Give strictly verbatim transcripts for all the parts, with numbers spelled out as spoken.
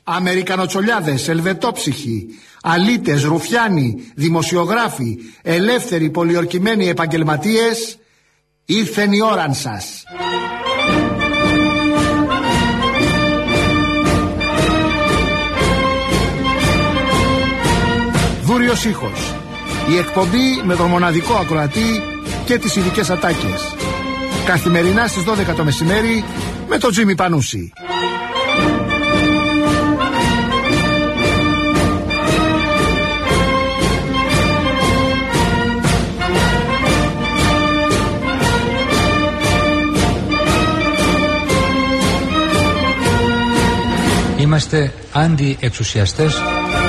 Αμερικανοτσολιάδες, ελβετόψυχοι, αλήτες, ρουφιάνοι, δημοσιογράφοι, ελεύθεροι πολιορκημένοι επαγγελματίες, ήρθεν η ώραν σας. Δούριος ήχος. Η εκπομπή με τον μοναδικό ακροατή και τις ειδικές ατάκες. Καθημερινά στις δώδεκα το μεσημέρι με τον Τζίμι Πανούση. Είμαστε αντιεξουσιαστές.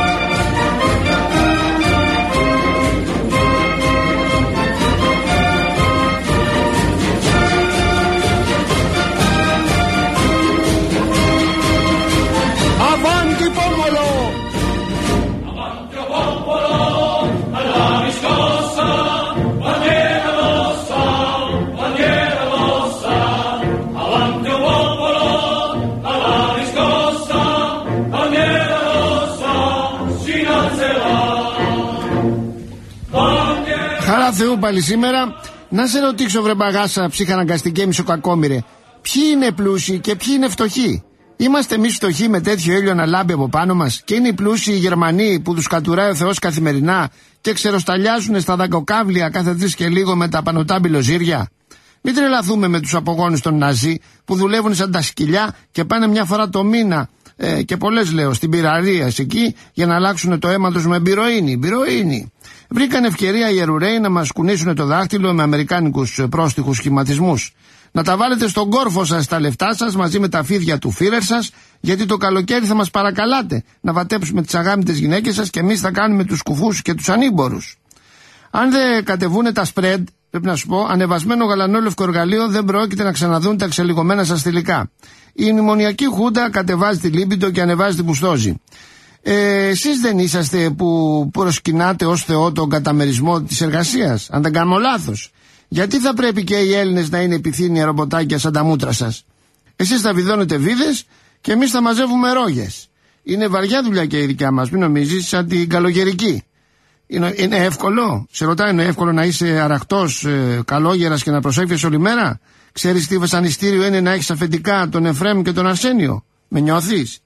Χαρά Θεού πάλι σήμερα. Να σε ρωτήσω, βρε μπαγάσα ψυχαναγκαστική μισοκακόμοιρε, ποιοι είναι πλούσιοι και ποιοι είναι φτωχοί? Είμαστε εμείς φτωχοί με τέτοιο ήλιο να λάμπει από πάνω μας, και είναι οι πλούσιοι οι Γερμανοί που τους κατουράει ο Θεός καθημερινά και ξεροσταλιάζουν στα δαγκοκάβλια κάθε τρεις και λίγο με τα πανωτάμπιλο ζύρια? Μην τρελαθούμε με τους απογόνους των Ναζί που δουλεύουν σαν τα σκυλιά και πάνε μια φορά το μήνα, ε, και πολλές λέω, στην πυραρία εκεί για να αλλάξουν το αίμα τους με μπυροίνη. Μπυροίνη. Βρήκαν ευκαιρία οι Ερουραίοι να μας κουνήσουν το δάχτυλο με αμερικάνικους πρόστιχους σχηματισμούς. Να τα βάλετε στον κόρφο σας τα λεφτά σας μαζί με τα φίδια του φίρερ σας, γιατί το καλοκαίρι θα μας παρακαλάτε να βατέψουμε τις αγάμητες γυναίκες σας και εμείς θα κάνουμε τους κουφούς και τους ανήμπορους. Αν δεν κατεβούνε τα spread, πρέπει να σου πω, ανεβασμένο γαλανόλευκο εργαλείο δεν πρόκειται να ξαναδούν τα εξελιγωμένα σας θηλυκά. Η μνημονιακή χούντα κατεβάζει τη λίμπητο και ανεβάζει την πουστόζη. Ε, εσείς δεν είσαστε που προσκυνάτε ως Θεό τον καταμερισμό της εργασίας? Αν δεν κάνω λάθος, γιατί θα πρέπει και οι Έλληνες να είναι επιθύνια ρομποτάκια σαν τα μούτρα σας? Εσείς θα βιδώνετε βίδες και εμείς θα μαζεύουμε ρόγες. Είναι βαριά δουλειά και η δικιά μας, μην νομίζεις, σαν την καλογερική. Είναι, είναι εύκολο? Σε ρωτάει, είναι εύκολο να είσαι αραχτός, ε, καλόγερας και να προσέχεις όλη μέρα? Ξέρεις τι βασανιστήριο είναι να έχεις αφεντικά τον Εφραίμ και τον Αρσένιο? Με νιώθεις?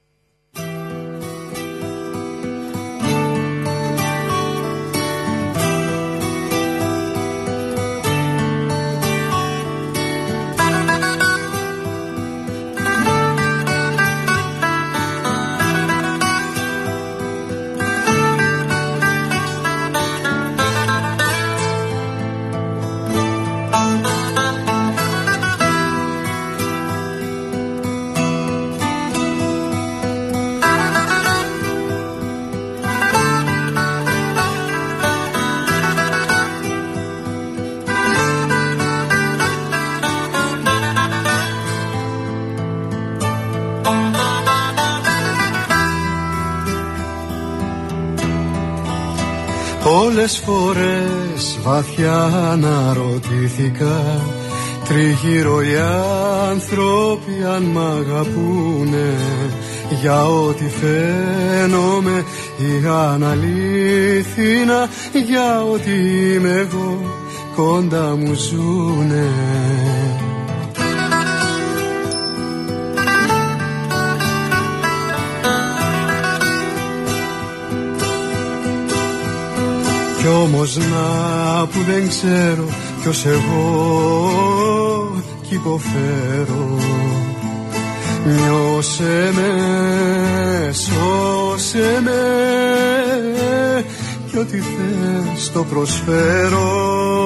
Πολλές φορές βαθιά αναρωτήθηκα τριγύρω οι άνθρωποι αν μ' αγαπούνε, για ό,τι φαίνομαι ή αν αλήθινα, για ό,τι είμαι εγώ κοντά μου ζουνε. Κι όμως να που δεν ξέρω ποιος εγώ κι υποφέρω. Νιώσε με, σώσε με, κι ό,τι θες το προσφέρω.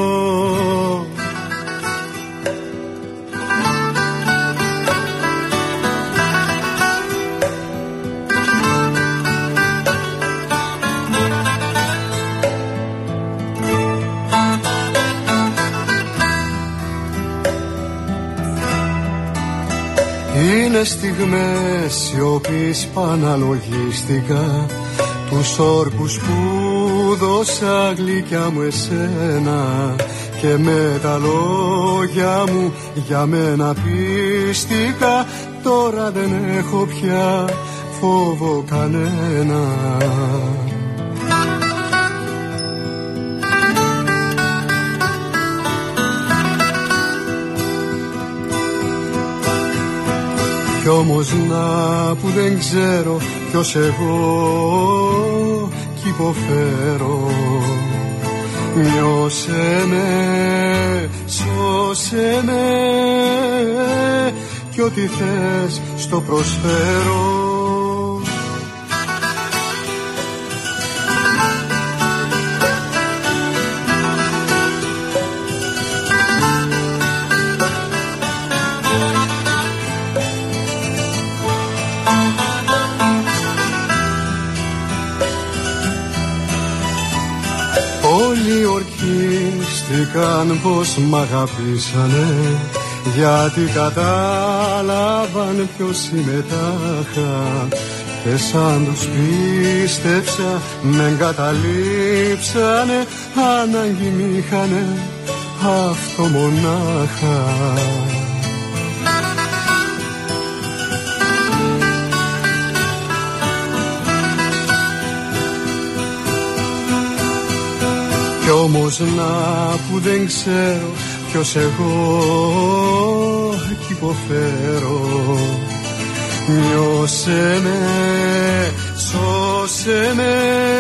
Είναι στιγμές σιωπής παναλογίστηκα τους όρκους που δώσα γλυκιά μου εσένα, και με τα λόγια μου για μένα πίστηκα. Τώρα δεν έχω πια φόβο κανένα. Κι όμως να που δεν ξέρω ποιος εγώ κι υποφέρω. Νιώσε με, σώσε με κι ό,τι θες στο προσφέρω. Όλοι ορκίστηκαν πως μ' αγαπήσανε, γιατί κατάλαβαν ποιος συμμετάχα. Και σαν τους πίστεψα με εγκαταλείψανε, ανάγκη μ' είχανε αυτό μονάχα. Κι όμως να που δεν ξέρω ποιος εγώ κι υποφέρω. Νιώσε με, σώσε με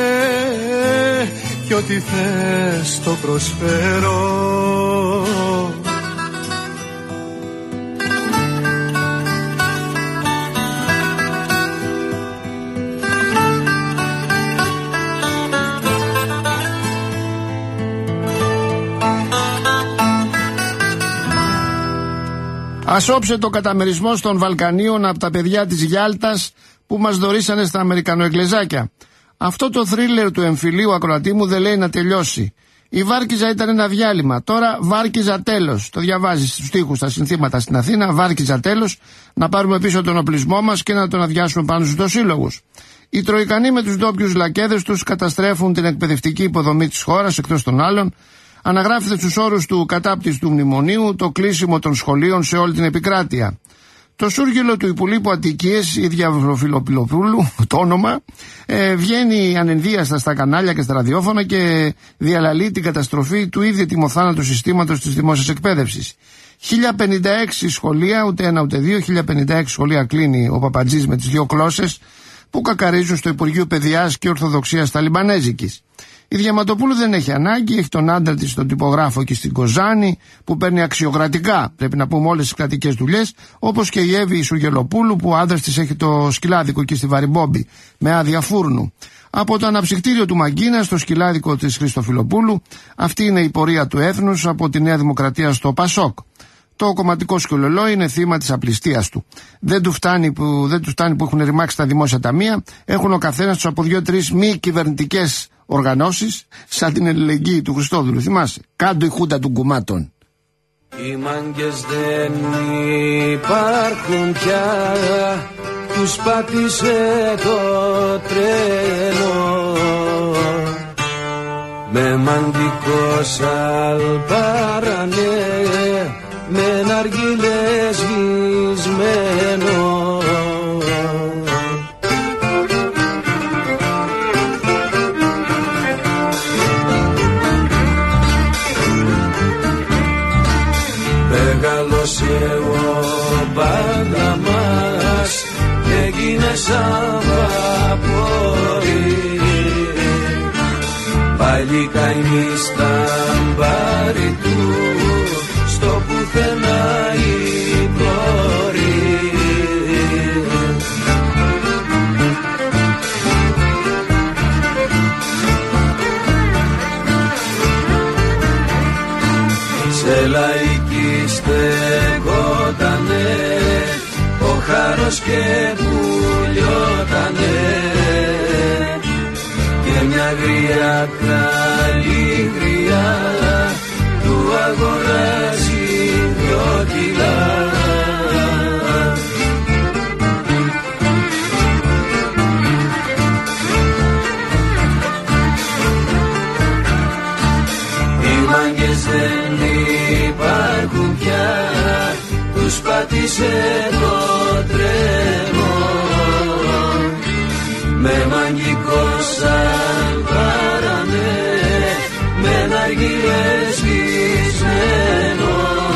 κι ό,τι θες το προσφέρω. Ας όψε το καταμερισμός των Βαλκανίων από τα παιδιά της Γιάλτας που μας δωρήσανε στα Αμερικανοεγγλεζάκια. Αυτό το θρίλερ του εμφυλίου ακροατή μου δεν λέει να τελειώσει. Η Βάρκιζα ήταν ένα διάλειμμα. Τώρα Βάρκιζα τέλος. Το διαβάζεις στους στίχους, στα συνθήματα στην Αθήνα. Βάρκιζα τέλος. Να πάρουμε πίσω τον οπλισμό μας και να τον αδειάσουμε πάνω στους σύλλογους. Οι Τροικανοί με τους ντόπιους λακέδες τους καταστρέφουν την εκπαιδευτική υποδομή της χώρας εκτός των άλλων. Αναγράφεται στους όρους του κατάπτυστου μνημονίου το κλείσιμο των σχολείων σε όλη την επικράτεια. Το σούργελο του Υπουλίπου Αττικίας, η Διαβροφιλοπουλοπούλου, το όνομα, ε, βγαίνει ανενδίαστα στα κανάλια και στα ραδιόφωνα και διαλαλεί την καταστροφή του ήδη ετοιμοθάνατου συστήματος της δημόσιας εκπαίδευσης. χίλια πενήντα έξι σχολεία, ούτε ένα ούτε δύο, χίλια πενήντα έξι σχολεία κλείνει ο Παπατζής με τις δύο γλώσσες που κακαρίζουν στο Υπουργείο Παιδείας και Ορθοδοξίας Ταλιμπανέζικης. Η Διαματοπούλου δεν έχει ανάγκη, έχει τον άντρα της στον τυπογράφο και στην Κοζάνη που παίρνει αξιοκρατικά, πρέπει να πούμε, όλες τις κρατικές δουλειές, όπως και η Εύη Σουγελοπούλου που ο άντρας της έχει το σκυλάδικο εκεί στη Βαριμπόμπη με άδεια φούρνου. Από το αναψυκτήριο του Μαγκίνα στο σκυλάδικο της Χριστοφιλοπούλου, αυτή είναι η πορεία του έθνους από τη Νέα Δημοκρατία στο Πασόκ. Το κομματικό σκουλολό είναι θύμα της απληστίας του. Δεν του φτάνει που, δεν του φτάνει που έχουν ρημάξει τα δημόσια ταμεία, έχουν ο καθένας τους από δύο-τρεις μη κυβερνητικές οργανώσεις, σαν την Ελληνική του Χριστόδουλου. Θυμάσαι, κάτω η χούντα των κουμάτων. Οι μάγκες δεν υπάρχουν πια, τους πάτησε το τρένο. Με μαντικό σαλπάρανε, με ναργίλες βυσμένο. Μεγάλωσε ο πάντα μας και έγινε σαν βαπόρι. Πάλι καημί στα μπάρι του, στο πουθενά η πλώρη. Σε λαϊκή στεκότανε ο χάρος και πουλιότανε και μια γριά καλή γριά του αγοράζει δυο κιλά. Οι μάγκες δεν υπάρχουν πια, τους πάτησε το τρένο. με μαγικό σαν παραμέ, με ναργιλές κλεισμένο.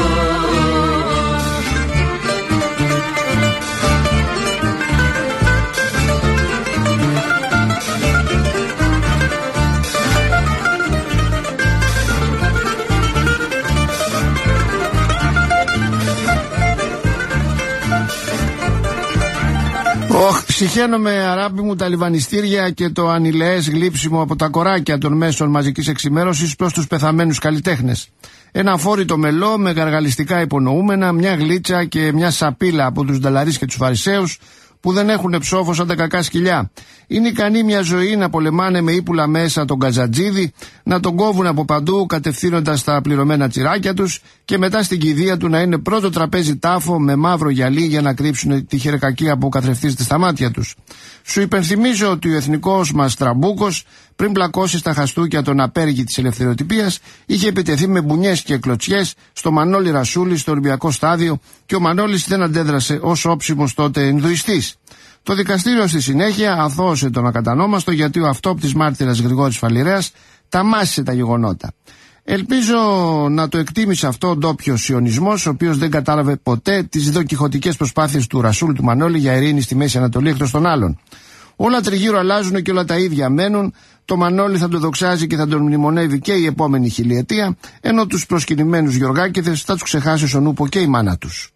Ωχ, συχαίνομαι αράπη μου τα λιβανιστήρια και το ανηλαιές γλύψιμο από τα κοράκια των μέσων μαζικής εξημέρωσης προς τους πεθαμένους καλλιτέχνες. Ένα αφόρητο μελό με γαργαλιστικά υπονοούμενα, μια γλίτσα και μια σαπίλα από τους νταλαρίς και τους φαρισαίους που δεν έχουν ψόφο σαν τα κακά σκυλιά. Είναι ικανή μια ζωή να πολεμάνε με ύπουλα μέσα τον Καζατζίδη, να τον κόβουν από παντού κατευθύνοντας τα πληρωμένα τσιράκια τους και μετά στην κηδεία του να είναι πρώτο τραπέζι τάφο με μαύρο γυαλί για να κρύψουν τη χερεκακία που καθρεφτίζεται στα μάτια τους. Σου υπενθυμίζω ότι ο εθνικός μας τραμπούκος, πριν πλακώσει στα χαστούκια τον απέργη της ελευθεριοτυπίας, είχε επιτεθεί με μπουνιές και κλωτσιές στο Μανώλη Ρασούλη στο Ολυμπιακό Στάδιο και ο Μανώλης δεν αντέδρασε ως όψιμος τότε Ινδουιστής. Το δικαστήριο στη συνέχεια αθώωσε τον ακατανόμαστο γιατί ο αυτόπτης μάρτυρας Γρηγόρης Φαλιρέας ταμάσισε τα γεγονότα. Ελπίζω να το εκτίμησε αυτό ο ντόπιος σιωνισμός, ο οποίος δεν κατάλαβε ποτέ τις δοκιχωτικές προσπάθειες του Ρασούλ του Μανώλη για ειρήνη στη Μέση Ανατολή εκτός των άλλων. Όλα τριγύρω αλλάζουν και όλα τα ίδια μένουν. Το Μανώλη θα το δοξάζει και θα τον μνημονεύει και η επόμενη χιλιετία, ενώ τους προσκυνημένους Γεωργάκηδες θα τους ξεχάσει στον ούπο και η μάνα τους.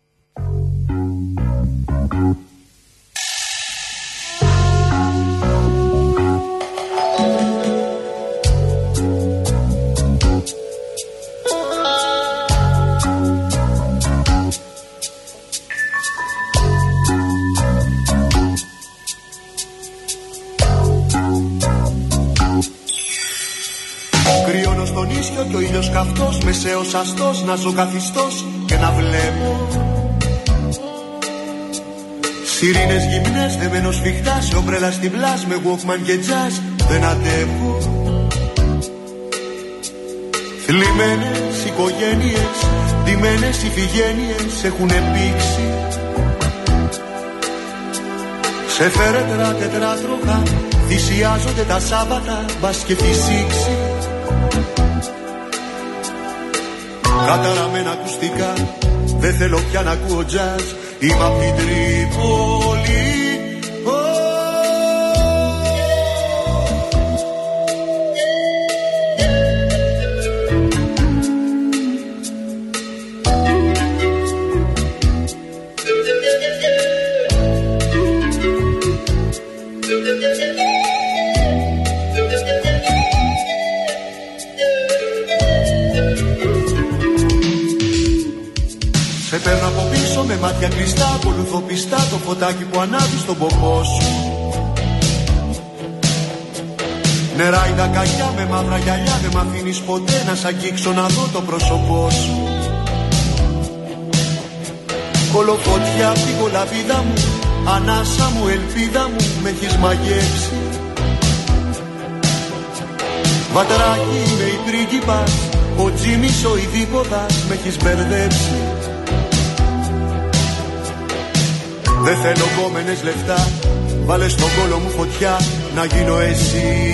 Κρυώνω στον ίσιο και ο ήλιος καυτός, μεσαίος αστός, να ζω καθιστός και να βλέπω σιρήνες γυμνές, δεμένο σφιχτά σε ομπρέλα στην πλάς, με Walkman και jazz δεν αντέχω. Θλιμμένες οικογένειες, ντυμένες ηφηγένειες έχουν πήξει σε φέρετρα τετράτροχα, θυσιάζονται τα Σάββατα, μπας και φυσήξει. Καταραμένα ακουστικά, δεν θέλω πια να ακούω jazz, είμαι απ' την Τρίπολη. Σε παίρνω από πίσω με μάτια κλειστά, ακολουθώ πιστά το φωτάκι που ανάβει στον ποπό σου. Νεράει τα κακιά με μαύρα γυαλιά, δεν μ' αφήνεις ποτέ να σ' αγγίξω να δω το πρόσωπό σου. Κολοφωτιά απ' την κολαπίδα μου, ανάσα μου, ελπίδα μου, με έχεις μαγεύσει. Βατράκι είμαι η πρίγκιπας, ο Τζίμις ο ειδίποδας, με έχεις μπερδέψει. Δεν θέλω κόμενες λεφτά, βάλε στον κόλο μου φωτιά, να γίνω εσύ.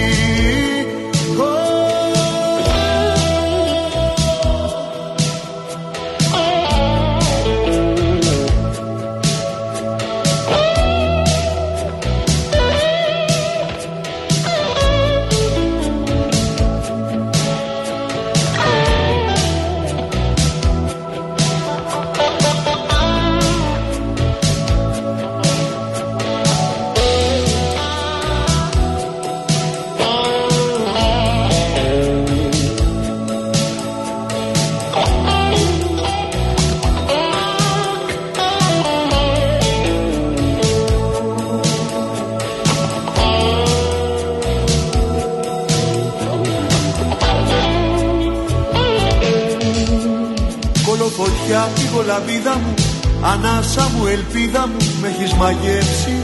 Φωτιά απ' την κολαπίδα μου, ανάσα μου, ελπίδα μου, με έχεις μαγεύσει.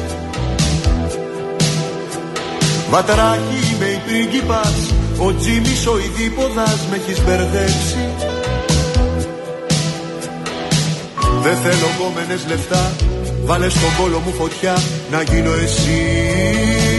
Βατράκι είμαι η πρίγκιπας, ο Τζίμις ο ειδίποδας, με έχεις μπερδέψει. Δεν θέλω κόμενες λεφτά, βάλε στον κόλο μου φωτιά, να γίνω εσύ.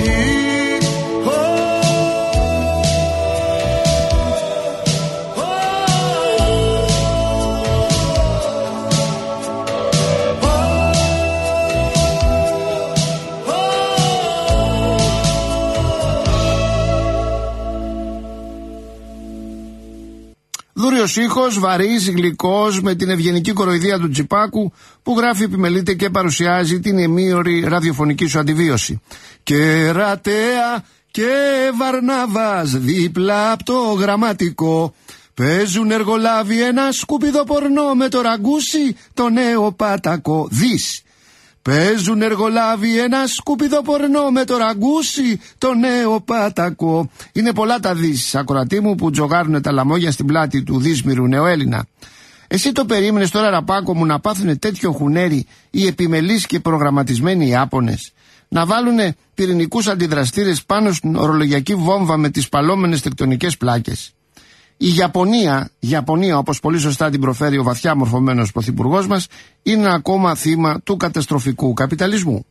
Ωραίος ήχος, βαρύς, γλυκός, με την ευγενική κοροϊδία του Τσιπάκου που γράφει, επιμελείται και παρουσιάζει την εμίωρη ραδιοφωνική σου αντιβίωση. Κερατέα και Βαρνάβας δίπλα από το γραμματικό παίζουν εργολάβοι ένα σκουπιδό πορνό με το ραγκούσι το νέο πάτακο. Δις. Παίζουν εργολάβοι ένα σκουπιδό πορνό με το ραγκούσι το νέο πάτακο. Είναι πολλά τα δις, ακροατή μου, που τζογάρουν τα λαμόγια στην πλάτη του δύσμηρου νεοέλληνα. Εσύ το περίμενες τώρα, Ραπάκο μου, να πάθουνε τέτοιο χουνέρι οι επιμελείς και προγραμματισμένοι Ιάπωνες? Να βάλουνε πυρηνικούς αντιδραστήρες πάνω στην ορολογιακή βόμβα με τις παλόμενες τεκτονικές πλάκες? Η Ιαπωνία, Ιαπωνία όπως πολύ σωστά την προφέρει ο βαθιά μορφωμένος πρωθυπουργός μας, είναι ακόμα θύμα του καταστροφικού καπιταλισμού.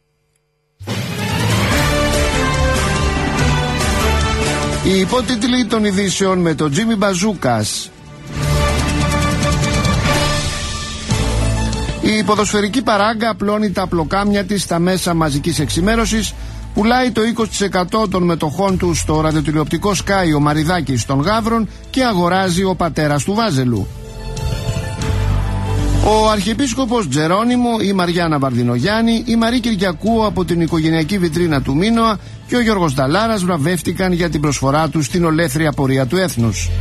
Οι υπότιτλοι των ειδήσεων με τον Τζίμι Μπαζούκας. Η ποδοσφαιρική παράγκα απλώνει τα πλοκάμια της στα μέσα μαζικής εξημέρωσης, πουλάει το είκοσι τοις εκατό των μετοχών του στο ραδιοτηλεοπτικό Sky ο Μαριδάκης των Γαύρων και αγοράζει ο πατέρας του Βάζελου. Ο Αρχιεπίσκοπος Τζερόνιμο, η Μαριάννα Βαρδινογιάννη, η Μαρή Κυριακού από την οικογενειακή βιτρίνα του Μίνωα και ο Γιώργος Νταλάρας βραβεύτηκαν για την προσφορά τους στην ολέθρια πορεία του έθνους.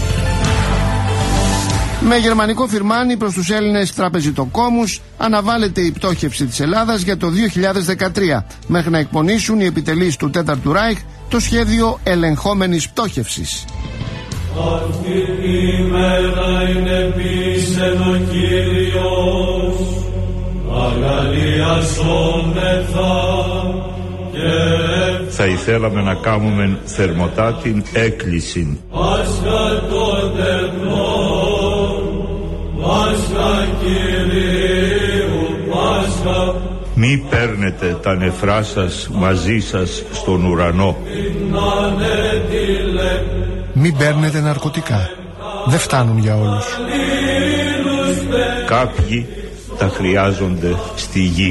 Με γερμανικό φιρμάνι προς τους Έλληνες τραπεζιτοκόμους αναβάλλεται η πτώχευση της Ελλάδας για το δύο χιλιάδες δεκατρία μέχρι να εκπονήσουν οι επιτελείς του Τέταρτου Ράιχ το σχέδιο ελεγχόμενης πτώχευσης. Θα ήθελαμε να κάνουμε θερμοτάτη έκκληση. Μη παίρνετε τα νεφρά σας μαζί σας στον ουρανό. Μην παίρνετε ναρκωτικά. Δεν φτάνουν για όλους. Κάποιοι τα χρειάζονται στη γη.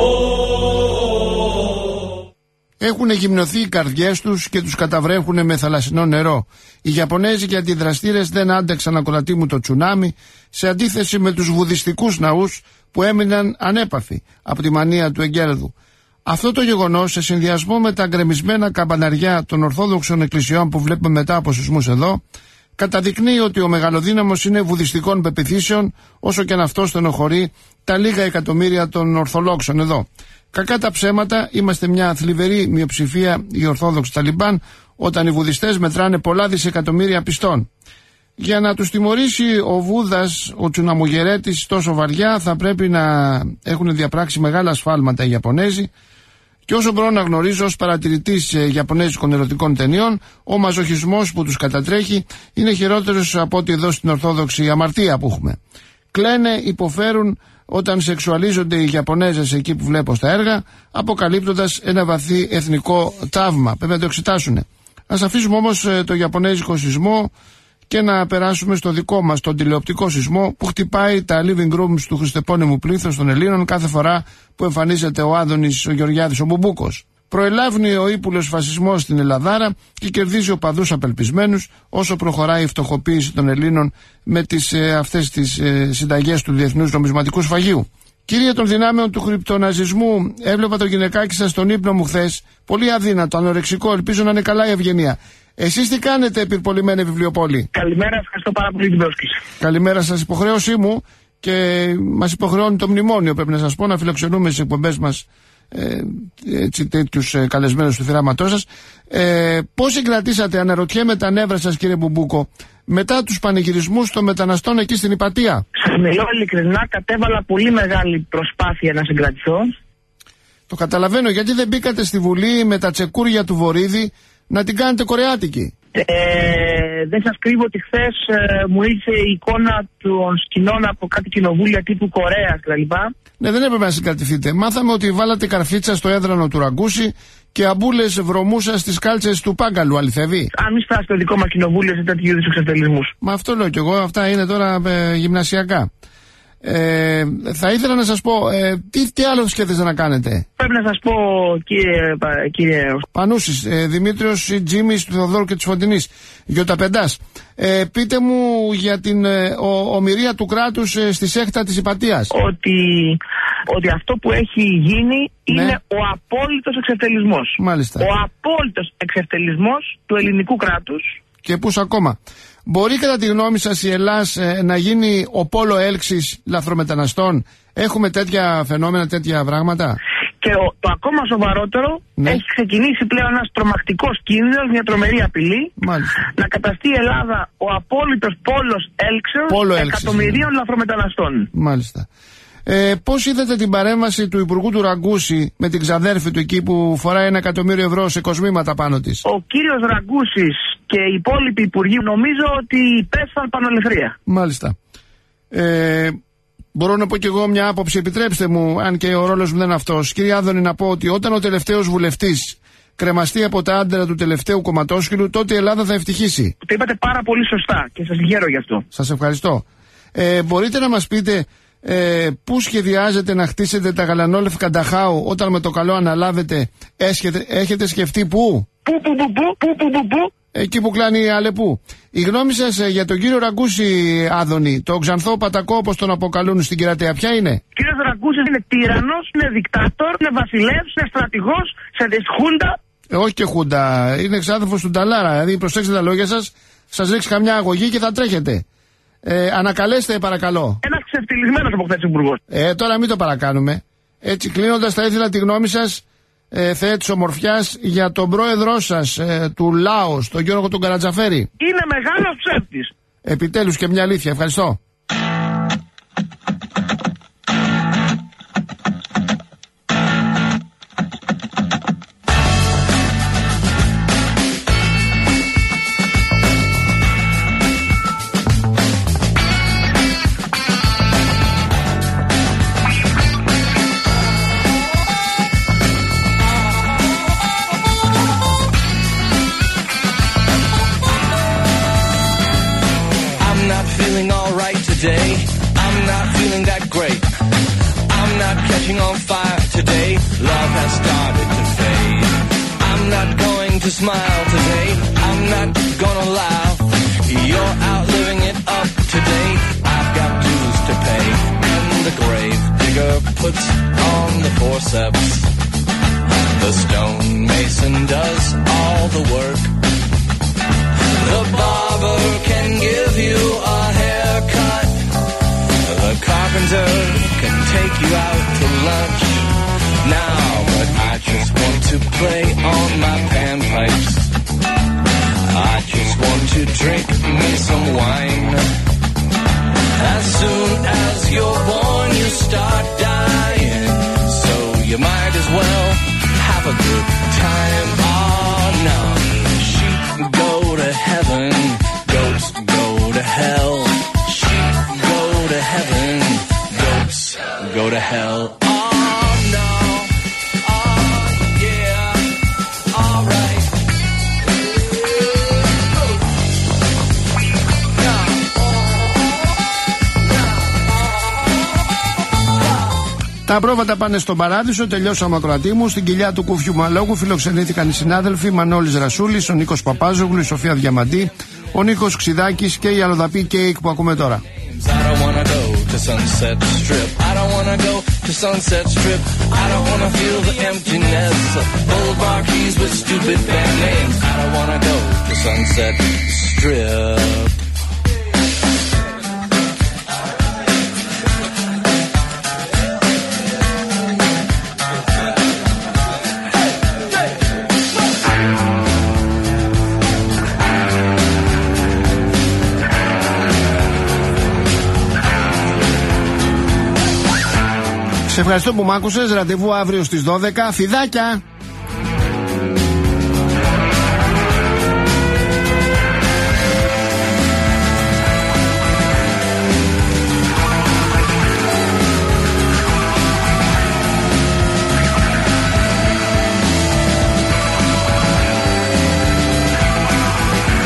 Έχουν γυμνωθεί οι καρδιές τους και τους καταβρέχουν με θαλασσινό νερό. Οι Ιαπωνέζοι και αντιδραστήρες δεν άντεξαν, ακροατή μου, το τσουνάμι, σε αντίθεση με τους βουδιστικούς ναούς που έμειναν ανέπαφοι από τη μανία του εγκέρδου. Αυτό το γεγονός, σε συνδυασμό με τα γκρεμισμένα καμπαναριά των Ορθόδοξων εκκλησιών που βλέπουμε μετά από σεισμούς εδώ, καταδεικνύει ότι ο μεγαλοδύναμος είναι βουδιστικών πεποιθήσεων, όσο και αν αυτό στενοχωρεί τα λίγα εκατομμύρια των Ορθολόξων εδώ. Κακά τα ψέματα, είμαστε μια θλιβερή μειοψηφία οι Ορθόδοξοι Ταλιμπάν, όταν οι βουδιστές μετράνε πολλά δισεκατομμύρια πιστών. Για να τους τιμωρήσει ο Βούδας, ο Τσουναμογερέτης, τόσο βαριά, θα πρέπει να έχουν διαπράξει μεγάλα σφάλματα οι Ιαπωνέζοι. Και όσο μπορώ να γνωρίζω ως παρατηρητής Ιαπωνέζικων ερωτικών ταινιών, ο μαζοχισμός που τους κατατρέχει είναι χειρότερος από ό,τι εδώ στην Ορθόδοξη αμαρτία που έχουμε. Κλαίνε, υποφέρουν όταν σεξουαλίζονται οι Ιαπωνέζες εκεί που βλέπω στα έργα, αποκαλύπτοντας ένα βαθύ εθνικό ταύμα. Πρέπει να το εξετάσουν. Ας αφήσουμε όμως το Ιαπωνέζικο σεισμό και να περάσουμε στο δικό μας, τον τηλεοπτικό σεισμό που χτυπάει τα living rooms του χριστεπώνυμου πλήθος των Ελλήνων κάθε φορά που εμφανίζεται ο Άδωνης, ο Γεωργιάδης, ο Μπουμπούκος. Προελάβνει ο ύπουλος φασισμός στην Ελλαδάρα και κερδίζει οπαδούς απελπισμένους όσο προχωράει η φτωχοποίηση των Ελλήνων με τις, ε, αυτές τις ε, συνταγές του Διεθνούς Νομισματικού Σφαγείου. Κύριε των δυνάμεων του κρυπτοναζισμού, έβλεπα το γυναικάκι σας στον ύπνο μου χθες. Πολύ αδύνατο, ανορεξικό, ελπίζω να είναι καλά η ευγενία. Εσείς τι κάνετε, πυρπολημένη βιβλιοπόλη? Καλημέρα, ευχαριστώ πάρα πολύ την πρόσκληση. Καλημέρα σας, υποχρέωσή μου και μας υποχρεώνει το μνημόνιο, πρέπει να σας πω, να φιλοξενούμε στις εκπομπές μας ε, έτσι, τέτοιους ε, καλεσμένους του θυράματός σας. Ε, πώς συγκρατήσατε, αναρωτιέμαι, τα νεύρα σας, κύριε Μπουμπούκο, μετά τους πανηγυρισμούς των μεταναστών εκεί στην Ιπατία? Σας μιλώ ειλικρινά, κατέβαλα πολύ μεγάλη προσπάθεια να συγκρατηθώ. Το καταλαβαίνω, γιατί δεν μπήκατε στη Βουλή με τα τσεκούρια του Βορίδη να την κάνετε κορεάτικη? Ε, δεν σας κρύβω ότι χθες ε, μου ήρθε η εικόνα των σκηνών από κάτι κοινοβούλια τύπου Κορέας κτλ. Ναι, δεν έπρεπε να συγκρατηθείτε. Μάθαμε ότι βάλατε καρφίτσα στο έδρανο του Ραγκούση και αμπούλες βρωμούσα στις κάλτσες του Πάγκαλου, αληθεύει? Αν μην φτάσει το δικό μας κοινοβούλιο σε τέτοιου είδους εξευτελισμούς. Μα αυτό λέω κι εγώ, αυτά είναι τώρα ε, γυμνασιακά. Ε, θα ήθελα να σας πω, ε, τι, τι άλλο σκέφτεστε να κάνετε? Πρέπει να σας πω, κύριε, κύριε... Πανούσης, ε, Δημήτριος Τζίμης του Θεοδόρου και της Φωτεινής, Γιωταπεντάς. Ε, πείτε μου για την ε, ο, ομηρία του κράτους ε, στη σέχτα της Ιπατίας. Ότι, ότι αυτό που έχει γίνει είναι ναι. ο απόλυτος εξευτελισμός. Μάλιστα. Ο απόλυτος εξευτελισμός του ελληνικού κράτους. Και πούς ακόμα. Μπορεί κατά τη γνώμη σας η Ελλάς ε, να γίνει ο πόλο έλξης λαθρομεταναστών? Έχουμε τέτοια φαινόμενα, τέτοια πράγματα? Και ο, το ακόμα σοβαρότερο, ναι. έχει ξεκινήσει πλέον ένας τρομακτικός κίνδυνος, μια τρομερή απειλή. Μάλιστα. Να καταστεί η Ελλάδα ο απόλυτος πόλος έλξεως πόλο εκατομμυρίων λαθρομεταναστών. Μάλιστα. Ε, πώς είδατε την παρέμβαση του Υπουργού του Ραγκούση με την ξαδέρφη του εκεί που φοράει ένα εκατομμύριο ευρώ σε κοσμήματα πάνω της? Ο κύριος Ραγκούσης και οι υπόλοιποι υπουργοί νομίζω ότι πέσαν πανολευθρία. Μάλιστα. Ε, μπορώ να πω κι εγώ μια άποψη, επιτρέψτε μου, αν και ο ρόλος μου δεν είναι αυτός. Κύριε Άδωνη, να πω ότι όταν ο τελευταίος βουλευτής κρεμαστεί από τα άντερα του τελευταίου κομματόσκυλου, τότε η Ελλάδα θα ευτυχήσει. Το είπατε πάρα πολύ σωστά και σας χαίρω γι' αυτό. Σας ευχαριστώ. Ε, μπορείτε να μας πείτε ε, πού σχεδιάζετε να χτίσετε τα γαλανόλευκα Νταχάου όταν με το καλό αναλάβετε? Έσχετε, έχετε σκεφτεί πού? Πού, πού, πού, πού, πού, πού, πού, πού? Εκεί που κλάνει η Αλεπού. Η γνώμη σας ε, για τον κύριο Ραγκούση, Άδωνη, το Ξανθό Πατακό όπως τον αποκαλούν στην Κερατέα, ποια είναι? Ο κύριος Ραγκούσης είναι τύραννος, είναι δικτάτορ, είναι βασιλεύς, είναι στρατηγός, σε χούντα. Ε, όχι και χούντα, είναι εξάδελφος του Νταλάρα. Δηλαδή προσέξτε τα λόγια σας, σας ρίξει καμιά αγωγή και θα τρέχετε. Ε, ανακαλέστε παρακαλώ. Ένας ξεφτυλισμένος από χθες υπουργός. Ε, τώρα μην το παρακάνουμε. Έτσι κλείνοντας θα ήθελα τη γνώμη σας, ε, Θεέ της ομορφιάς, για τον πρόεδρό σας ε, του Λάος, τον Γιώργο τον Καρατζαφέρη. Είναι μεγάλος ψεύτης. Επιτέλους και μια αλήθεια. Ευχαριστώ. Today, I'm not feeling that great. I'm not catching on fire today. Love has started to fade. I'm not going to smile today. I'm not gonna laugh. You're out living it up today. I've got dues to pay. And the grave digger puts on the forceps. The stonemason does all the work. The barber can give you a haircut. The carpenter can take you out to lunch. Now, but I just want to play on my panpipes. I just want to drink me some wine. As soon as you're born, you start dying. So you might as well have a good time. Oh no, sheep go to heaven, goats go to hell. Sheep go to heaven, goats go to hell. Oh no, oh yeah, alright. Τα πρόβατα πάνε στον Παράδεισο, τελειώσαμε ακροατή μου. Στην κοιλιά του Κούφιου Μαλόγου φιλοξενήθηκαν οι συνάδελφοι Μανώλης Ρασούλης, ο Νίκος Παπάζογλου, η Σοφία Διαμαντή, ο Νίκος Ξιδάκης και η αλλοδαπή Κέικ που ακούμε τώρα. I don't wanna go to Sunset Strip. I don't wanna go to Sunset Strip. I don't wanna feel the emptiness of old marquees with stupid band names. I don't wanna go to Sunset Strip. Σε ευχαριστώ που μ' άκουσες. Ραντεβού αύριο στις δώδεκα. Φιδάκια!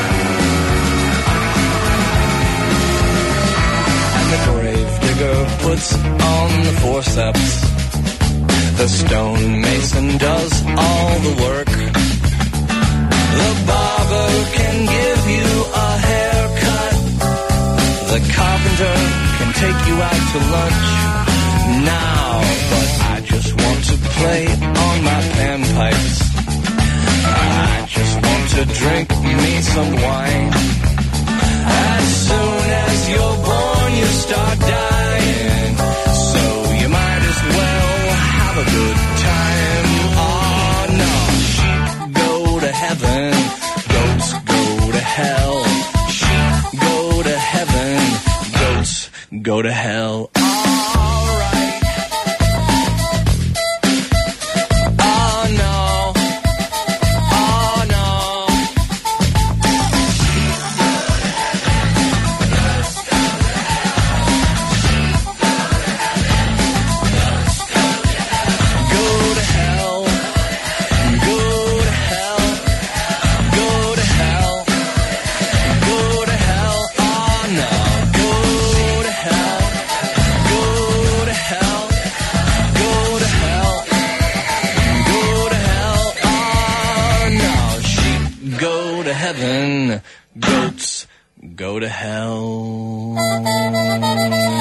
And the grave digger blades on the forceps. The stonemason does all the work. The barber can give you a haircut. The carpenter can take you out to lunch now. But I just want to play on my panpipes. I just want to drink me some wine. As soon as you're born, you start dying. So you might as well have a good time. Oh no, sheep go to heaven, goats go to hell. Sheep go to heaven, goats go to hell. Alright. Oh no. Oh no. Go to hell. Go to hell. Go to hell. Go to hell. Oh no. Go to hell. Go to hell. Go to hell. Go to hell. Oh no. Sheep go to heaven. Goats go to hell.